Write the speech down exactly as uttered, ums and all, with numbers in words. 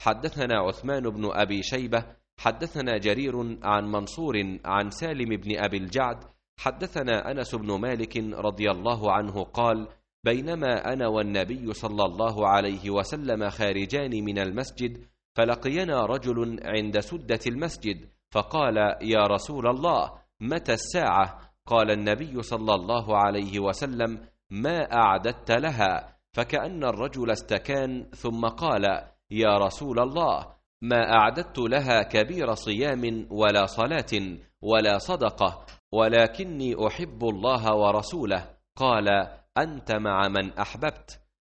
حدثنا عثمان بن أبي شيبة حدثنا جرير عن منصور عن سالم بن أبي الجعد حدثنا أنس بن مالك رضي الله عنه قال: بينما أنا والنبي صلى الله عليه وسلم خارجان من المسجد، فلقينا رجل عند سدة المسجد فقال: يا رسول الله، متى الساعة؟ قال النبي صلى الله عليه وسلم: ما أعددت لها؟ فكأن الرجل استكان ثم قال: يا رسول الله، ما أعددت لها كبير صيام ولا صلاة ولا صدقة، ولكني أحب الله ورسوله. قال: أنت مع من أحببت.